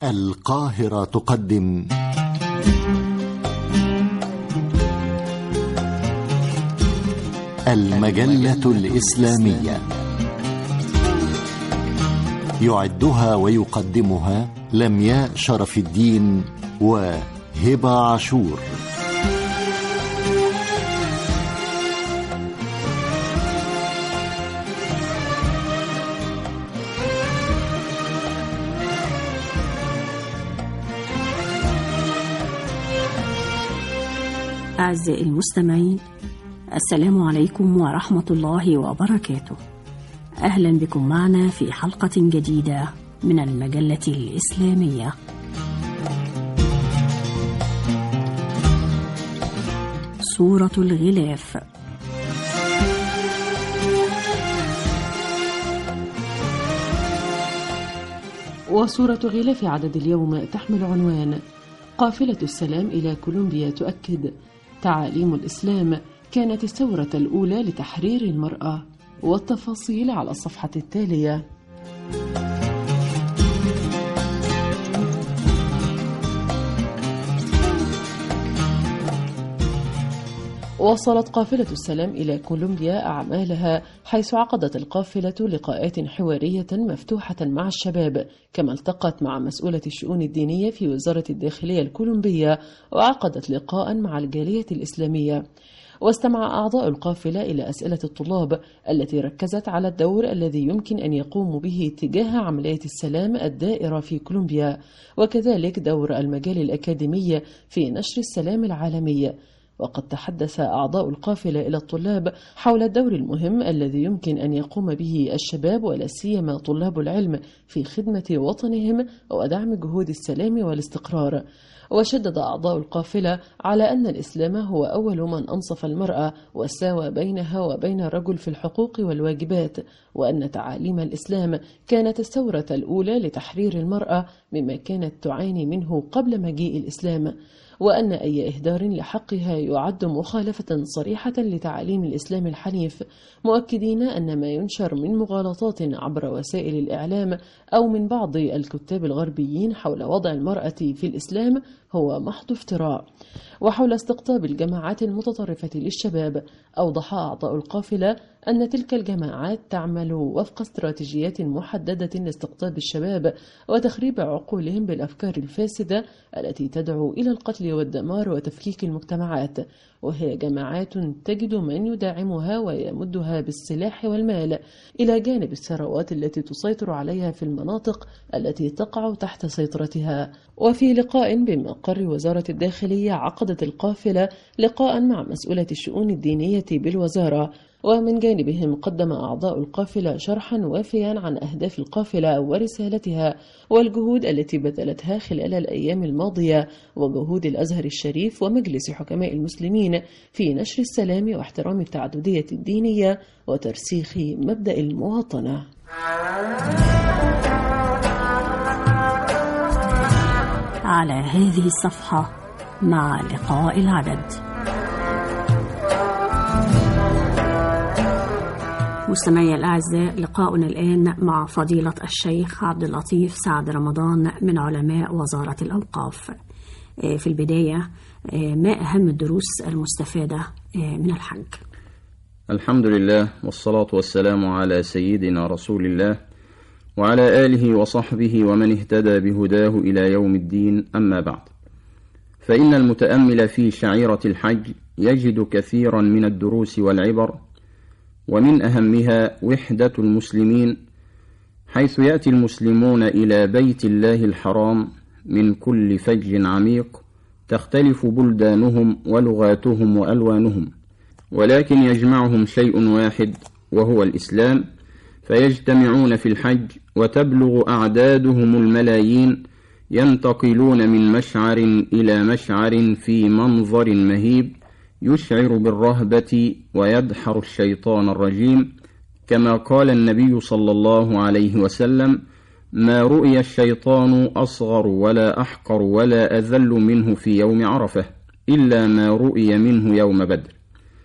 القاهرة تقدم المجلة الإسلامية، يعدها ويقدمها لمياء شرف الدين وهبة عاشور. أعزائي المستمعين، السلام عليكم ورحمة الله وبركاته. أهلا بكم معنا في حلقة جديدة من المجلة الإسلامية. سورة الغلاف. وسورة غلاف عدد اليوم تحمل عنوان قافلة السلام إلى كولومبيا تؤكد تعاليم الإسلام كانت الثورة الأولى لتحرير المرأة، والتفاصيل على الصفحة التالية. وصلت قافلة السلام إلى كولومبيا أعمالها، حيث عقدت القافلة لقاءات حوارية مفتوحة مع الشباب، كما التقت مع مسؤولة الشؤون الدينية في وزارة الداخلية الكولومبية، وعقدت لقاء مع الجالية الإسلامية. واستمع أعضاء القافلة إلى أسئلة الطلاب التي ركزت على الدور الذي يمكن أن يقوموا به تجاه عملية السلام الدائرة في كولومبيا، وكذلك دور المجال الأكاديمي في نشر السلام العالمي. وقد تحدث أعضاء القافلة إلى الطلاب حول الدور المهم الذي يمكن أن يقوم به الشباب ولا سيما طلاب العلم في خدمة وطنهم ودعم جهود السلام والاستقرار. وشدد أعضاء القافلة على أن الإسلام هو أول من أنصف المرأة وساوى بينها وبين الرجل في الحقوق والواجبات، وأن تعاليم الإسلام كانت الثورة الأولى لتحرير المرأة مما كانت تعاني منه قبل مجيء الإسلام، وأن أي إهدار لحقها يعد مخالفة صريحة لتعاليم الإسلام الحنيف، مؤكدين أن ما ينشر من مغالطات عبر وسائل الإعلام أو من بعض الكتاب الغربيين حول وضع المرأة في الإسلام هو محض افتراء. وحول استقطاب الجماعات المتطرفة للشباب، أوضح أعضاء القافلة أن تلك الجماعات تعمل وفق استراتيجيات محددة لاستقطاب الشباب وتخريب عقولهم بالأفكار الفاسدة التي تدعو إلى القتل والدمار وتفكيك المجتمعات، وهي جماعات تجد من يدعمها ويمدها بالسلاح والمال، إلى جانب الثروات التي تسيطر عليها في المناطق التي تقع تحت سيطرتها. وفي لقاء بمقر وزارة الداخلية، عقدت القافلة لقاء مع مسؤولة الشؤون الدينية بالوزارة، ومن جانبهم قدم أعضاء القافلة شرحا وافيا عن أهداف القافلة ورسالتها والجهود التي بذلتها خلال الأيام الماضية، وجهود الأزهر الشريف ومجلس حكماء المسلمين في نشر السلام واحترام التعددية الدينية وترسيخ مبدأ المواطنة. على هذه الصفحة مع لقاء العدد. مستمعي الأعزاء، لقاؤنا الآن مع فضيلة الشيخ عبد اللطيف سعد رمضان من علماء وزارة الأوقاف. في البداية، ما أهم الدروس المستفادة من الحج؟ الحمد لله، والصلاة والسلام على سيدنا رسول الله وعلى آله وصحبه ومن اهتدى بهداه إلى يوم الدين، أما بعد، فإن المتأمل في شعيرة الحج يجد كثيرا من الدروس والعبر، ومن أهمها وحدة المسلمين، حيث يأتي المسلمون إلى بيت الله الحرام من كل فج عميق، تختلف بلدانهم ولغاتهم وألوانهم، ولكن يجمعهم شيء واحد وهو الإسلام، فيجتمعون في الحج وتبلغ أعدادهم الملايين، ينتقلون من مشعر إلى مشعر في منظر مهيب يشعر بالرهبة ويدحر الشيطان الرجيم، كما قال النبي صلى الله عليه وسلم: ما رؤي الشيطان أصغر ولا أحقر ولا أذل منه في يوم عرفة إلا ما رؤي منه يوم بدر.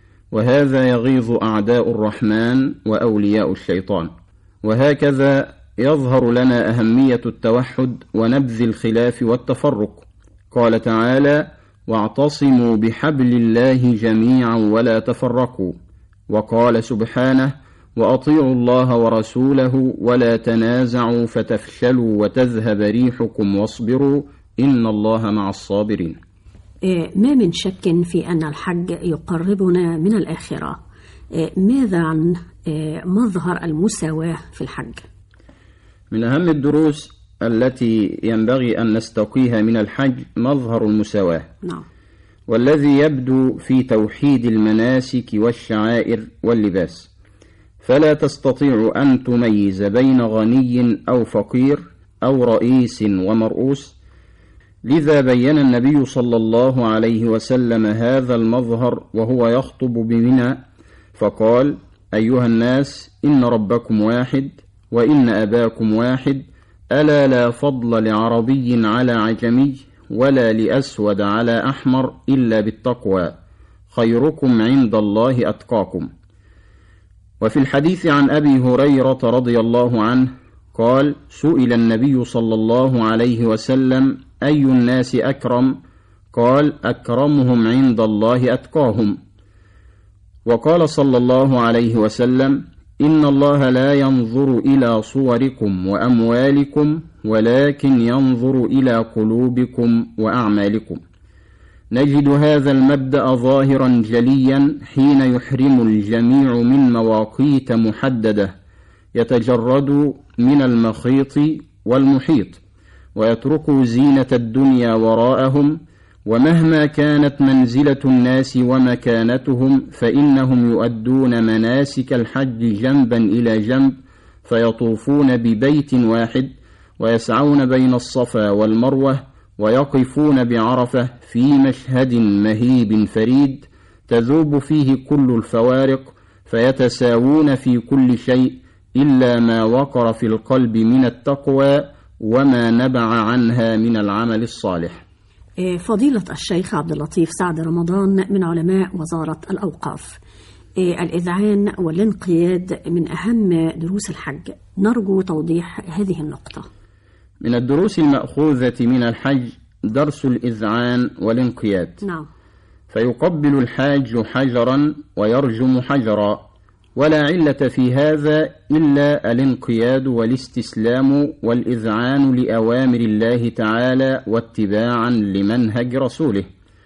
وهذا يغيظ أعداء الرحمن وأولياء الشيطان. وهكذا يظهر لنا أهمية التوحد ونبذ الخلاف والتفرق. قال تعالى: واعتصموا بحبل الله جميعا ولا تفرقوا. وقال سبحانه: وأطيعوا الله ورسوله ولا تنازعوا فتفشلوا وتذهب ريحكم واصبروا إن الله مع الصابرين. ما من شك في أن الحج يقربنا من الآخرة. ماذا عن مظهر المساواة في الحج؟ من أهم الدروس التي ينبغي أن نستقيها من الحج مظهر المساواة. نعم. والذي يبدو في توحيد المناسك والشعائر واللباس، فلا تستطيع أن تميز بين غني أو فقير أو رئيس ومرؤوس. لذا بين النبي صلى الله عليه وسلم هذا المظهر وهو يخطب بمنى، فقال: أيها الناس، إن ربكم واحد وإن أباكم واحد، ألا لا فضل لعربي على عجمي ولا لأسود على أحمر إلا بالتقوى، خيركم عند الله أتقاكم. وفي الحديث عن أبي هريرة رضي الله عنه قال: سئل النبي صلى الله عليه وسلم: أي الناس أكرم؟ قال: أكرمهم عند الله أتقاهم. وقال صلى الله عليه وسلم: إن الله لا ينظر إلى صوركم وأموالكم ولكن ينظر إلى قلوبكم وأعمالكم. نجد هذا المبدأ ظاهرا جليا حين يحرم الجميع من مواقيت محددة، يتجرد من المخيط والمحيط ويتركوا زينة الدنيا وراءهم، ومهما كانت منزلة الناس ومكانتهم فإنهم يؤدون مناسك الحج جنبا إلى جنب، فيطوفون ببيت واحد ويسعون بين الصفا والمروة ويقفون بعرفة في مشهد مهيب فريد تذوب فيه كل الفوارق، فيتساوون في كل شيء إلا ما وقر في القلب من التقوى وما نبع عنها من العمل الصالح. فضيلة الشيخ عبد اللطيف سعد رمضان من علماء وزارة الأوقاف، الإذعان والانقياد من أهم دروس الحج، نرجو توضيح هذه النقطة. من الدروس المأخوذة من الحج درس الإذعان والانقياد. نعم. فيقبل الحاج حجرا ويرجم حجرا، ولا علة في هذا إلا الانقياد والاستسلام والإذعان لأوامر الله تعالى واتباعا لمنهج رسوله،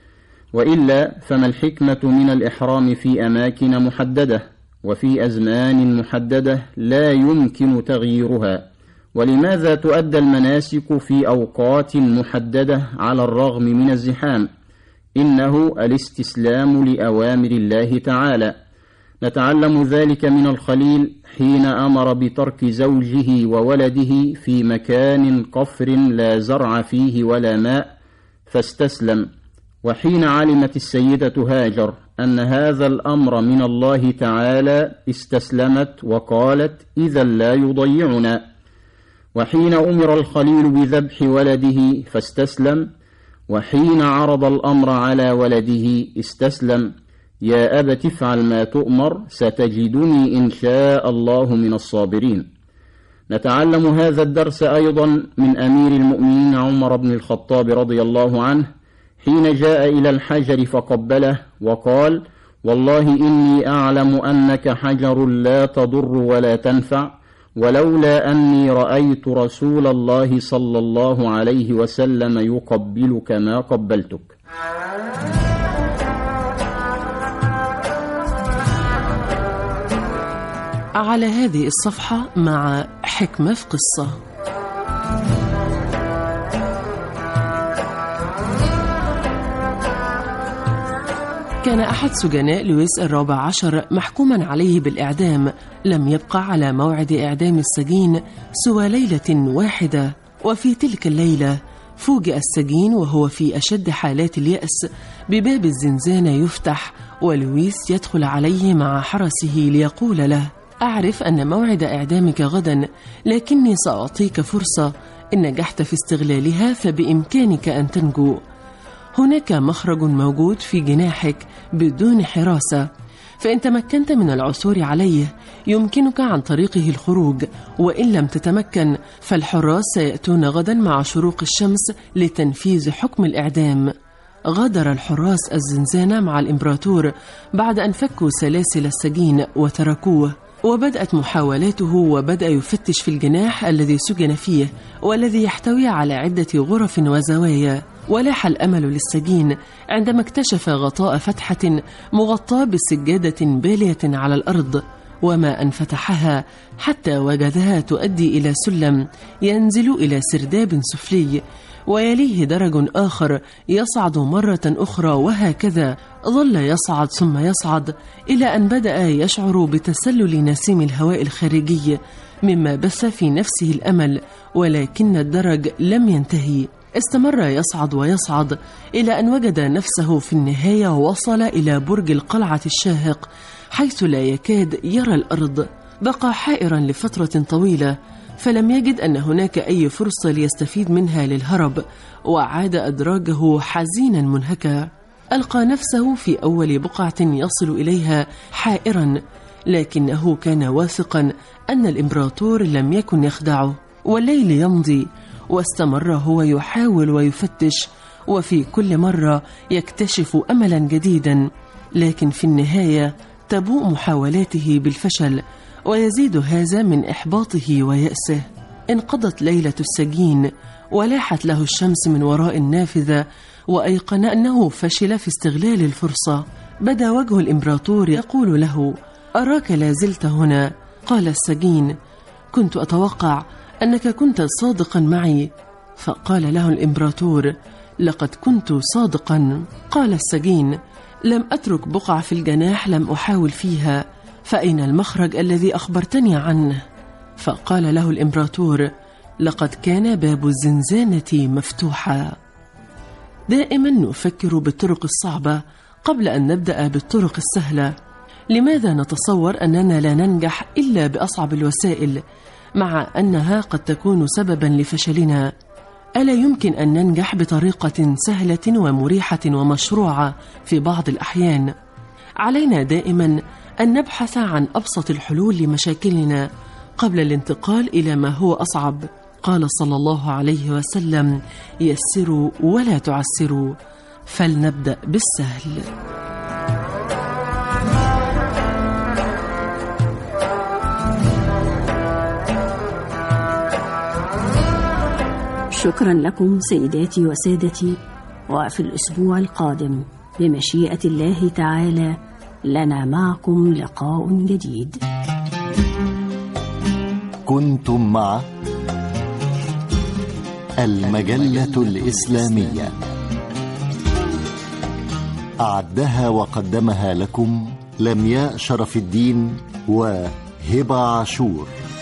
وإلا فما الحكمة من الإحرام في أماكن محددة وفي أزمان محددة لا يمكن تغييرها؟ ولماذا تؤدى المناسك في أوقات محددة على الرغم من الزحام؟ إنه الاستسلام لأوامر الله تعالى. نتعلم ذلك من الخليل حين أمر بترك زوجه وولده في مكان قفر لا زرع فيه ولا ماء فاستسلم، وحين علمت السيدة هاجر أن هذا الأمر من الله تعالى استسلمت وقالت: إذا لا يضيعنا. وحين أمر الخليل بذبح ولده فاستسلم، وحين عرض الأمر على ولده استسلم: يا أبت افعل ما تؤمر ستجدني إن شاء الله من الصابرين. نتعلم هذا الدرس أيضا من أمير المؤمنين عمر بن الخطاب رضي الله عنه حين جاء إلى الحجر فقبله وقال: والله إني أعلم أنك حجر لا تضر ولا تنفع، ولولا أني رأيت رسول الله صلى الله عليه وسلم يقبلك ما قبلتك. على هذه الصفحة مع حكمة في قصة. كان أحد سجناء لويس ال14 محكوما عليه بالإعدام، لم يبقى على موعد إعدام السجين سوى ليلة واحدة، وفي تلك الليلة فوجئ السجين وهو في أشد حالات اليأس بباب الزنزانة يفتح ولويس يدخل عليه مع حرسه ليقول له: أعرف أن موعد إعدامك غدا، لكني سأعطيك فرصة، إن نجحت في استغلالها فبإمكانك أن تنجو. هناك مخرج موجود في جناحك بدون حراسة، فإن تمكنت من العثور عليه يمكنك عن طريقه الخروج، وإن لم تتمكن فالحراس سيأتون غدا مع شروق الشمس لتنفيذ حكم الإعدام. غادر الحراس الزنزانة مع الإمبراطور بعد أن فكوا سلاسل السجين وتركوه، وبدأت محاولاته وبدأ يفتش في الجناح الذي سجن فيه والذي يحتوي على عدة غرف وزوايا. ولاح الأمل للسجين عندما اكتشف غطاء فتحة مغطاة بسجادة بالية على الأرض، وما أن فتحها حتى وجدها تؤدي إلى سلم ينزل إلى سرداب سفلي، ويليه درج آخر يصعد مرة أخرى، وهكذا ظل يصعد ثم يصعد إلى أن بدأ يشعر بتسلل نسيم الهواء الخارجي مما بث في نفسه الأمل، ولكن الدرج لم ينتهي. استمر يصعد ويصعد إلى أن وجد نفسه في النهاية وصل إلى برج القلعة الشاهق حيث لا يكاد يرى الأرض. بقى حائرا لفترة طويلة فلم يجد أن هناك أي فرصة ليستفيد منها للهرب، وعاد أدراجه حزينا منهكا. ألقى نفسه في أول بقعة يصل إليها حائرا، لكنه كان واثقا أن الإمبراطور لم يكن يخدعه. والليل يمضي واستمر هو يحاول ويفتش، وفي كل مرة يكتشف أملا جديدا، لكن في النهاية تبوء محاولاته بالفشل، ويزيد هذا من إحباطه ويأسه. انقضت ليلة السجين ولاحت له الشمس من وراء النافذة، وأيقن أنه فشل في استغلال الفرصة. بدا وجه الإمبراطور يقول له: أراك لازلت هنا. قال السجين: كنت أتوقع أنك كنت صادقا معي. فقال له الإمبراطور: لقد كنت صادقا. قال السجين: لم أترك بقعة في الجناح لم أحاول فيها، فأين المخرج الذي أخبرتني عنه؟ فقال له الإمبراطور: لقد كان باب الزنزانة مفتوحا. دائما نفكر بالطرق الصعبة قبل أن نبدأ بالطرق السهلة. لماذا نتصور أننا لا ننجح إلا بأصعب الوسائل مع أنها قد تكون سببا لفشلنا؟ ألا يمكن أن ننجح بطريقة سهلة ومريحة ومشروعة في بعض الأحيان؟ علينا دائما أن نبحث عن أبسط الحلول لمشاكلنا قبل الانتقال إلى ما هو أصعب. قال صلى الله عليه وسلم: يسروا ولا تعسروا. فلنبدأ بالسهل. شكرا لكم سيداتي وسادتي، وفي الأسبوع القادم بمشيئة الله تعالى لنا معكم لقاء جديد. كنتم مع المجلة الإسلامية، أعدها وقدمها لكم لمياء شرف الدين وهبة عاشور.